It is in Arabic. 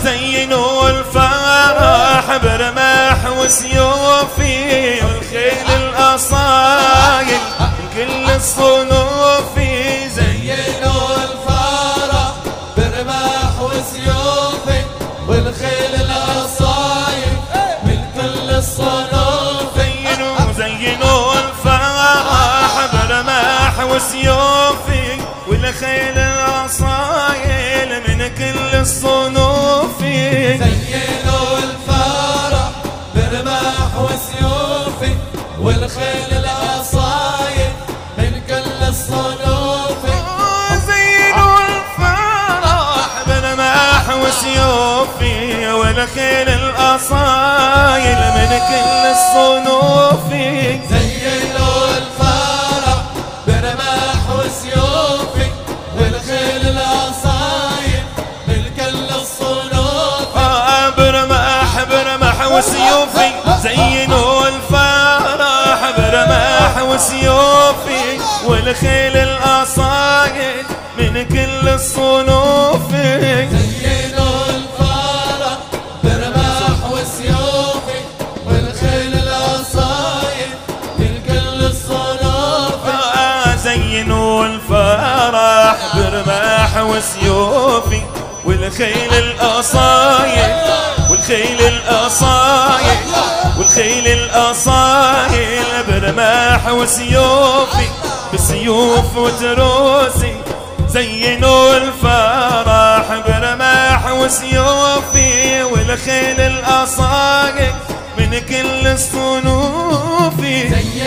زينوا الفرح برماح وسيوفي والخيل الأصايل من كل الصنوف. زينوا الفرح برماح وسيوفي والخيل الأصايل من كل الصنوف. زينوا الفرح برماح وسيوفي والخيل الأصايل من كل الصنوف. زينوا الفرح برماح وسيوفي والخيل الأصايل من كل الصنوف. زينوا الفرح برماح وسيوفي والخيل الأصايل من كل الصنوف. زينوا الفرح برماح وسيوفي والخيل الأصايل من كل الصنوف. برماح وسيوفي زينوا الفرح برماح وسيوفي والخيل الأصايل من كل الصنوف. زينوا الفرح برماح وسيوفي والخيل الأصايل من كل الصنوف. زينوا الفرح برماح وسيوفي والخيل الأصايل والخيل الأصايل والخيل الأصايل برماح وسيوفي بسيوف وتروسي. زينوا الفرح برماح وسيوفي والخيل الأصايل من كل الصنوف.